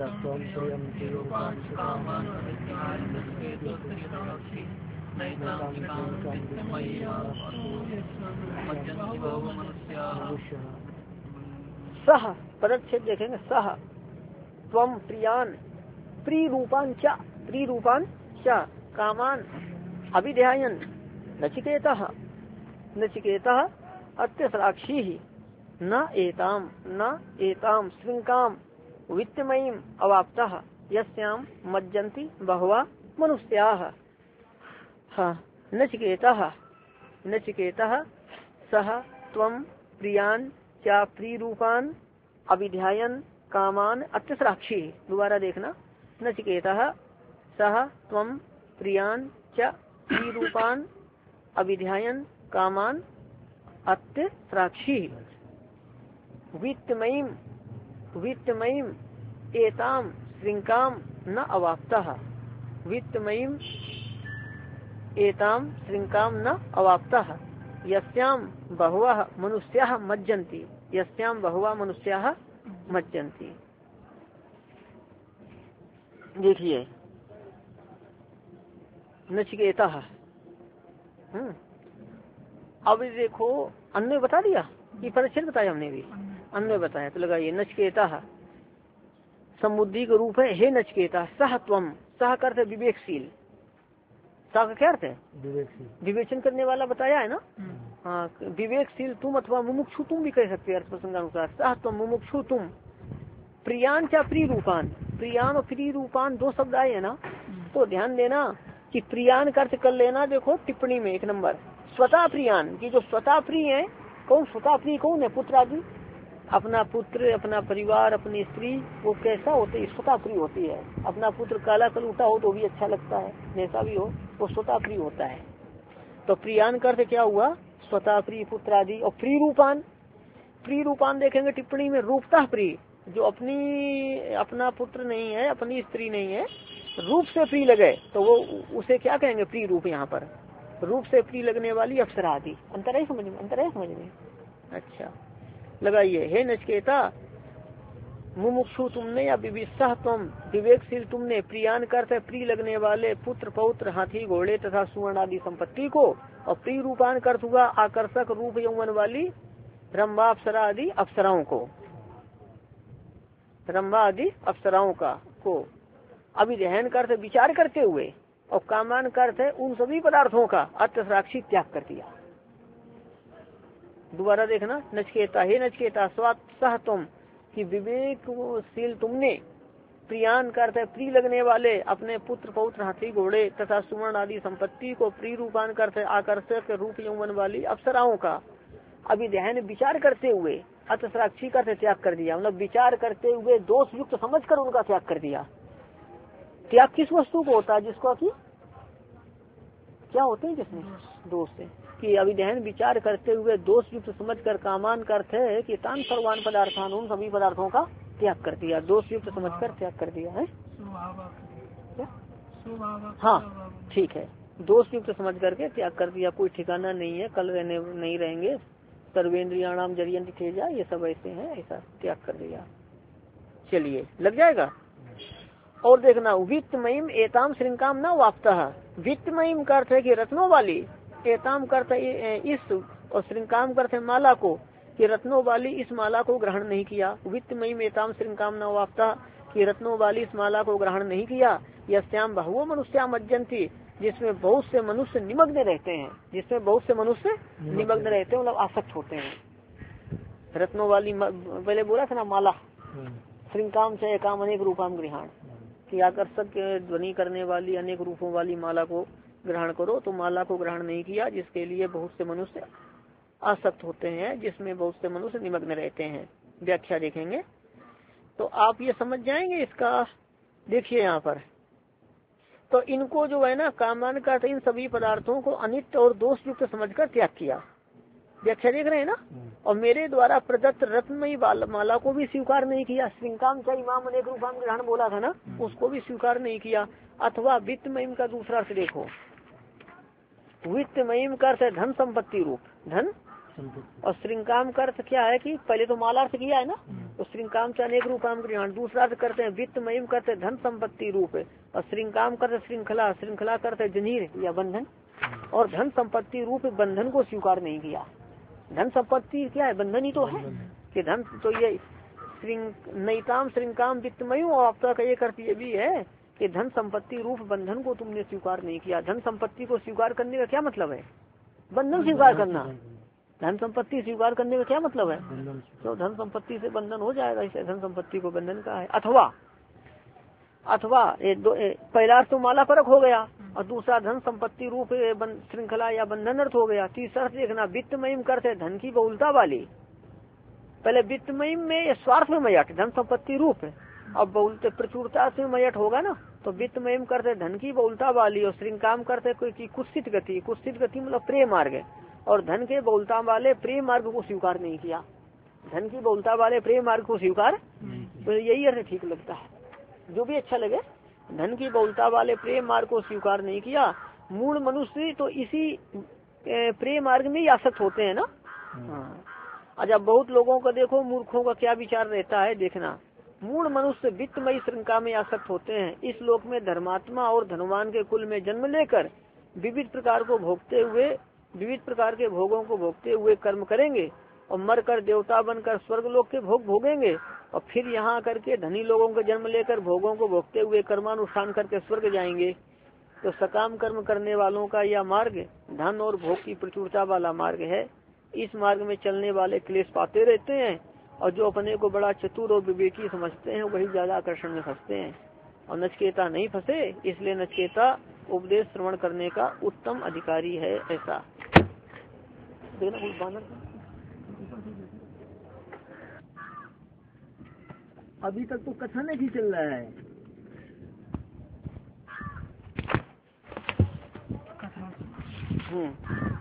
सह पदच्छेद देखेंगे। सह त्वम प्रियान प्रिरूपान च प्रिरूपान च कामान अभिध्यायन नचिकेतः नचिकेतः अत्यसराक्षी न एताम न एताम श्रृंकाम वित्तमयीम अवाप्तः यस्याम मज्जन्ति बहवा मनुष्याः। हाँ, नचिकेतः नचिकेतः सह त्वम प्रियान चा प्रिरूपान अभिध्यायन कामान अत्यसराक्षी। दोबारा देखना। नचिकेतः सह त्वम प्रियान च प्रिरूपान अभिध्यायन कामान अत्यसराक्षी। वित्तमयीम वित्तमयीम एताम श्रृंकाम न अवाप्तः वित्तमयीम एताम श्रृंकाम न अवाप्तः यस्याम बहुवः मनुष्याः मज्जन्ति यस्याम बहुवा मनुष्याः मज्जन्ति। देखिए नचिकेतः। हम्म अब देखो अन्य बता दिया कि परिच्छेद बताया हमने भी अन्य बताया। तो लगाइए नचिकेतः समुद्धि का रूप है। हे नचिकेता सह त्वम। सह का अर्थ है विवेकशील। सह का क्या अर्थ है? विवेकशील, विवेचन करने वाला बताया है ना। हाँ, विवेकशील तुम अथवा मुमुक्षु तुम भी कह सकते हैं अर्थ प्रसंगानुसार। सह त्वम मुमुक्षु तुम प्रियान क्या प्रिय रूपान। प्रियान और प्रिय रूपान दो शब्द आए है ना। तो ध्यान देना कि प्रियान का अर्थ कर लेना। देखो टिप्पणी में एक नंबर स्वतः प्रियान की जो स्वतः प्रिय है। कौन स्वतः प्रिय कौन है? पुत्र आदि, अपना पुत्र अपना परिवार अपनी स्त्री वो कैसा होते स्वतः प्रिय होती है। अपना पुत्र काला कलूटा हो तो भी अच्छा लगता है, जैसा भी हो वो स्वतः प्रिय होता है। तो प्रियान का अर्थ क्या हुआ? स्वतः प्रिय पुत्र आदि। और प्रिय रूपान प्रिय रूपान देखेंगे टिप्पणी में रूपतः प्रिय जो अपनी अपना पुत्र नहीं है अपनी स्त्री नहीं है रूप से प्रिय लगे तो वो उसे क्या कहेंगे? प्रिय रूप। यहाँ पर रूप से प्रिय लगने वाली अप्सरा आदि। अंतर है समझ में? अंतर है समझ में? अच्छा लगाइए। हे नचिकेता मुमुक्षु तुमने या विविशः तुम विवेकशील तुमने प्रियान करते प्रिय लगने वाले पुत्र पौत्र हाथी घोड़े तथा सुवर्ण आदि संपत्ति को और प्रिय रूपान कर हुआ आकर्षक रूप यौवन वाली रंभा अप्सरा आदि अप्सराओं को रंभा आदि अप्सराओं का को अभिध्यान करते विचार करते हुए और कामान करते उन सभी पदार्थों का अत्यसराक्षी त्याग कर दिया। दोबारा देखना। नचिकेता हे नचिकेता सह तुम कि विवेकशील तुमने प्रियान करते प्रिय लगने वाले अपने पुत्र पौत्र हाथी घोड़े तथा सुवर्ण आदि संपत्ति को प्रिय रूपान करते आकर्षक रूप यौवन वाली अप्सराओं का अभिध्यान विचार करते हुए अत्यसराक्षी करते त्याग कर दिया। मतलब विचार करते हुए दोष युक्त समझ कर उनका त्याग कर दिया। त्याग किस वस्तु को होता है? जिसको कि क्या होते हैं जिसमें दोष है कि अभिध्यान विचार करते हुए दोष युक्त समझ कर कामान करते है कि तान सर्वान पदार्थान उन सभी पदार्थों का त्याग कर दिया। दोष युक्त समझ कर त्याग कर दिया है। हाँ ठीक है। दोष युक्त समझ करके त्याग कर दिया। कोई ठिकाना नहीं है, कल रहने नहीं रहेंगे। सर्वेन्द्रियाणाम जरियंती तेजा ये सब ऐसे हैं, ऐसा त्याग कर दिया। चलिए लग जाएगा। और देखना वित्तमयीम एताम श्रृंकाम न वाप्तः। वित्तमयीम का अर्थ है कि रत्नों वाली, एताम करते इस और श्रृंकाम करते माला को कि रत्नों वाली इस माला को ग्रहण नहीं किया। वित्तमयीम एताम श्रृंकाम न वाप्तः कि रत्नों वाली इस माला को ग्रहण नहीं किया। यस्याम बहुवो मनुष्याम मज्जन्ति जिसमें बहुत से मनुष्य निमग्न रहते हैं जिसमें बहुत से मनुष्य निमग्न रहते हैं मतलब आसक्त होते हैं। रत्नों वाली पहले बोला था ना माला श्रृंकाम से काम अनेक रूपाम ग्रहण कि आकर्षक ध्वनि करने वाली अनेक रूपों वाली माला को ग्रहण करो। तो माला को ग्रहण नहीं किया जिसके लिए बहुत से मनुष्य आसक्त होते हैं जिसमें बहुत से मनुष्य निमग्न रहते हैं। व्याख्या देखेंगे तो आप ये समझ जाएंगे इसका। देखिए यहाँ पर तो इनको जो है ना कामान का इन सभी पदार्थों को अनित्य और दोष युक्त समझकर त्याग किया। व्याख्या देख रहे हैं ना। और मेरे द्वारा प्रदत्त रत्नमयी माला को भी स्वीकार नहीं किया। श्रृंकाम च इमाम अनेक रूपाम ग्रहण बोला था ना, उसको भी स्वीकार नहीं किया। अथवा वित्तमयीम का दूसरा अर्थ देखो। वित्तमयीम का अर्थ है धन संपत्ति रूप, धन और श्रृंगाम का अर्थ क्या है कि पहले तो मालार्थ किया है ना, तो श्रृंगाम से अनेक रूपाम ग्रहण। दूसरा अर्थ करते हैं वित्तमयी करते धन संपत्ति रूप, और श्रृंगाम करते श्रृंखला, श्रृंखला करते जंजीर या बंधन, और धन संपत्ति रूप बंधन को स्वीकार नहीं किया। धन संपत्ति क्या है, बंधन ही तो है कि धन, तो ये नैताम श्रृंगाम वित्तमयी, और आपका का एक अर्थ ये भी है कि धन संपत्ति रूप बंधन को तुमने स्वीकार नहीं किया। धन संपत्ति को स्वीकार करने का क्या मतलब है, बंधन स्वीकार करना। धन संपत्ति स्वीकार करने का क्या मतलब है, तो धन संपत्ति से बंधन हो जाएगा, इसे धन संपत्ति को बंधन का है। अथवा अथवा ए, दो, ए, पहला अर्थ तो माला परक हो गया, और दूसरा धन संपत्ति रूप श्रृंखला या बंधन अर्थ हो गया। तीसरा अर्थ देखना वित्तमयी करते धन की बहुलता वाली। पहले वित्तमयी में स्वार्थ में मयट धन संपत्ति रूप, अब बहुलते प्रचुरता से मयट होगा ना, तो वित्तमयी करते धन की बहुलता वाली, और श्रृंगाम करते कोई की कुत्सित गति, कुत्सित गति मतलब प्रेम मार्ग, और धन के बहुलता वाले प्रेम मार्ग को स्वीकार नहीं किया। धन की बहुलता वाले प्रेम मार्ग को स्वीकार, तो यही अर्थ ठीक लगता है, जो भी अच्छा लगे। धन की बहुलता वाले प्रेम मार्ग को स्वीकार नहीं किया। मूल मनुष्य तो इसी प्रेम मार्ग में ही आसक्त होते हैं ना। हाँ, अच्छा बहुत लोगों का देखो, मूर्खों का क्या विचार रहता है देखना। मूल मनुष्य वित्तमयी श्रृंखला में आसक्त होते हैं। इस लोक में धर्मात्मा और धनवान के कुल में जन्म लेकर विविध प्रकार को भोगते हुए विविध प्रकार के भोगों को भोगते हुए कर्म करेंगे, और मरकर देवता बनकर स्वर्ग लोक के भोग भोगेंगे, और फिर यहाँ करके धनी लोगों का जन्म लेकर भोगों को भोगते हुए कर्मानुष्ठान करके स्वर्ग जाएंगे। तो सकाम कर्म करने वालों का यह मार्ग धन और भोग की प्रचुरता वाला मार्ग है। इस मार्ग में चलने वाले क्लेश पाते रहते हैं, और जो अपने को बड़ा चतुर और विवेकी समझते हैं वही ज्यादा आकर्षण में फंसते हैं। और नचिकेता नहीं फंसे, इसलिए नचिकेता उपदेश श्रवण करने का उत्तम अधिकारी है। ऐसा देखना। अभी तक तो कथन ही चल रहा है। हम्म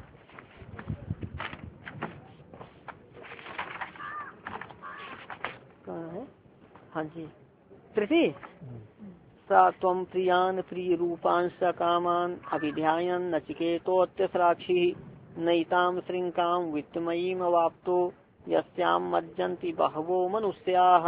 कहाँ है, हाँ जी, तृतीय सा त्वं प्रियान प्रिय रूपांश कामान अभिध्यायन नचिकेतोत्यसराक्षी नैताम श्रृंकाम वित्तमयीम अवाप्तो यस्याम मज्जन्ति बहवो मनुष्याः।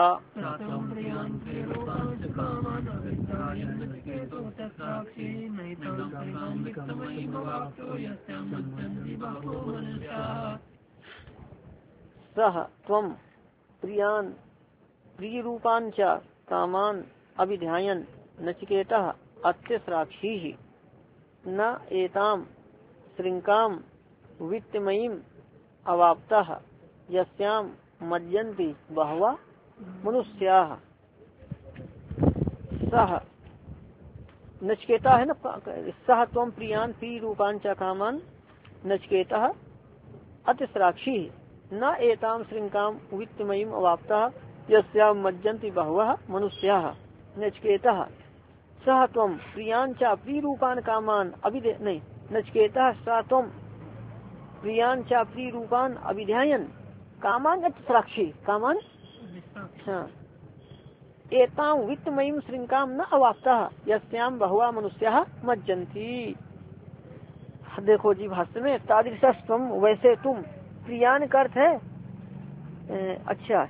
सह त्वं प्रियान प्रिय रूपान च कामान अभिध्यायन नचिकेतः अत्यसराक्षी न एताम श्रृंकाम वित्तमयीम अवाप्तः यस्याम मज्जन्ति बहवा मनुष्याः। सह नचिकेता है ना, सह त्वं प्रियान प्रिय रूपान च कामान नचिकेतः अत्यसराक्षी न एताम श्रृंकाम वित्तमयीम अवाप्तः यस्याम मज्जन्ति बहवः मनुष्याः। नचिकेतः सह त्वं प्रियान च प्रिय रूपान कामान अभिधे नहीं नचिकेतः सह त्वं प्रियान च प्रिय रूपान अभिध्यायन कामान अत्यसराक्षी कामान हाँ एताम वित्तमयीम श्रृंकाम न अवाप्तः यस्याम बहुवा मनुष्याः मज्जन्ति। देखो जी भाष्य में तादृशस्त्वं वैसे तुम, प्रियान का अर्थ है ए, अच्छा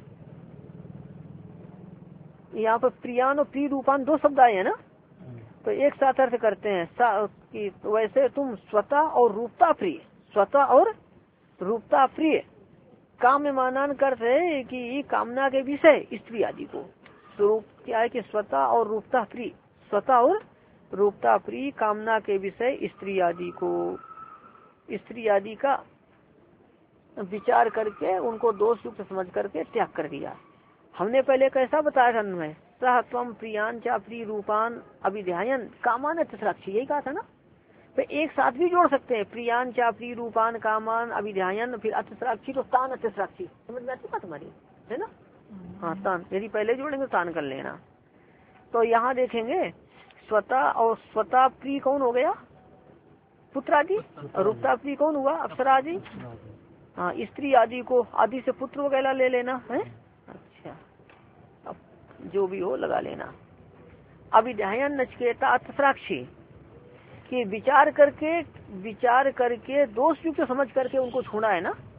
यहाँ पर प्रियान और प्रिय रूपान दो शब्द आए हैं ना, तो एक साथ अर्थ करते हैं कि वैसे तुम स्वतः और रूपता प्रिय, स्वतः और रूपता प्रिय, काम में मानान करते है कि कामना के विषय स्त्री आदि को। स्वरूप क्या है कि स्वतः और रूपता प्रिय, स्वतः और रूपता प्रिय कामना के विषय स्त्री आदि को, स्त्री आदि का विचार करके उनको दोष युक्त समझ करके त्याग कर दिया। हमने पहले कैसा बताया था में सह त्वं प्रियान चा प्रिय रूपान अभिध्यायन कामान अत्यसराक्षी, यही कहा था ना। तो एक साथ भी जोड़ सकते हैं, प्रियान चा प्रिय रूपान कामान अभिध्यायन फिर अत्यसराक्षी, तो तान अत्यसराक्षी, समझ में आती बात हमारी है ना। हाँ तान, यदि पहले जोड़ेंगे तो तान कर लेना। तो यहाँ देखेंगे स्वतः और स्वतः प्रिय कौन हो गया, पुत्र आदि, और रूपता प्रिय कौन हुआ, अप्सरा आदि। हाँ स्त्री आदि को आदि से पुत्र वगैरह ले लेना है। अच्छा अब जो भी हो लगा लेना। अभिध्यायन नचिकेता अत्यसराक्षी कि विचार करके विचार करके दोष युक्त समझ करके उनको छोड़ा है ना।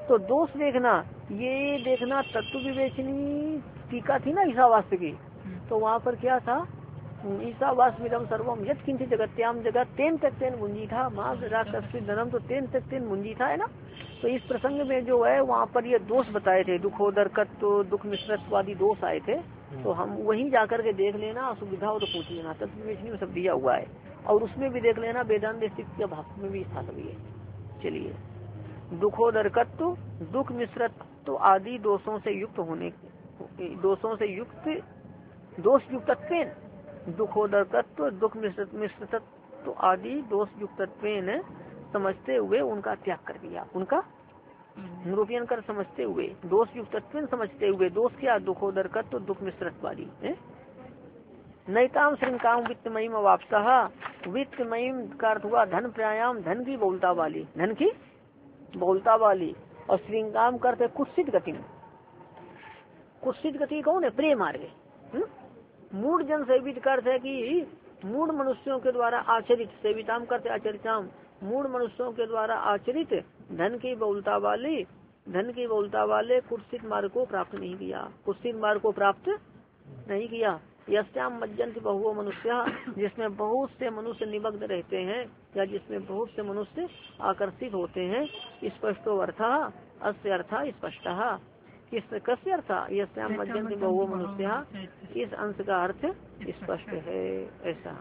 तो दोष देखना, ये देखना तत्व विवेचनी टीका थी ना ईशावास्य की, तो वहाँ पर क्या था, ईशावास्मिदम सर्वम यत् किंचित जगत्याम जगत तेन तक तेन मुंजी था, माँ राक्षसी धनम तो तेन तक तेन मुंजी था, है ना। तो इस प्रसंग में जो है वहाँ पर ये दोष बताए थे, दुखोदरकत्व, दुख मिश्रत्वादी दोष आए थे। तो हम वहीं जाकर के देख लेना, असुविधा हो तो पूछ लेना, तत्व विवेचनी में सब दिया हुआ है। और उसमें भी देख लेना वेदांत स्थिति के भाष्य में भी था सभी है। चलिए, दुखोदरकत्व, दुख मिश्रत्व आदि दोषों से युक्त होने, दोषों से युक्त, दोष युक्तत्वेन, दुखोदरकत्व, दुख मिश्रत्व आदि दोष युक्तत्वेन समझते हुए उनका त्याग कर दिया, उनका निरूपण कर समझते हुए, दोष युक्तत्वेन समझते हुए, दोष क्या, दुखोदरकत्व, दुख मिश्रत्व आदि। नैताम श्रृंकाम वित्तमयीम अवाप्ता, वित्तमयीम का अर्थ हुआ धन प्रायाम, धन की बहुलता वाली, धन की बहुलता वाली, और श्रृंगाम करते कुत्सित गति में। कुत्सित गति कौन है, प्रेम मार्ग। मूढ़ जन सेवित का अर्थ है कि मूढ़ मनुष्यों के द्वारा आचरित, सेविताम करते आचरिताम, मूढ़ मनुष्यों के द्वारा आचरित धन की बहुलता वाली, धन की बहुलता वाले कुत्सित मार्ग को प्राप्त नहीं किया, कुत्सित मार्ग को प्राप्त नहीं किया। यस्याम मज्जंत बहुओं मनुष्य, जिसमें बहुत से मनुष्य निमग्न रहते हैं, या जिसमें बहुत से मनुष्य आकर्षित होते हैं। स्पष्टो अर्थ, अस्य अर्थ स्पष्ट, किस कस्य अर्थ, यस्याम मज्जंत बहुओं मनुष्य, इस अंश का अर्थ स्पष्ट है। ऐसा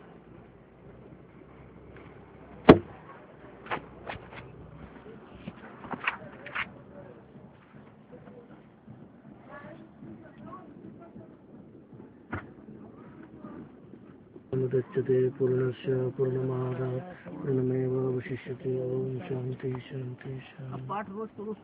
मुदच्यते पूर्णस्य पूर्णमादाय पूर्णमेवावशिष्यते। ओम शांति शांति शांति। पाठ रोज करो।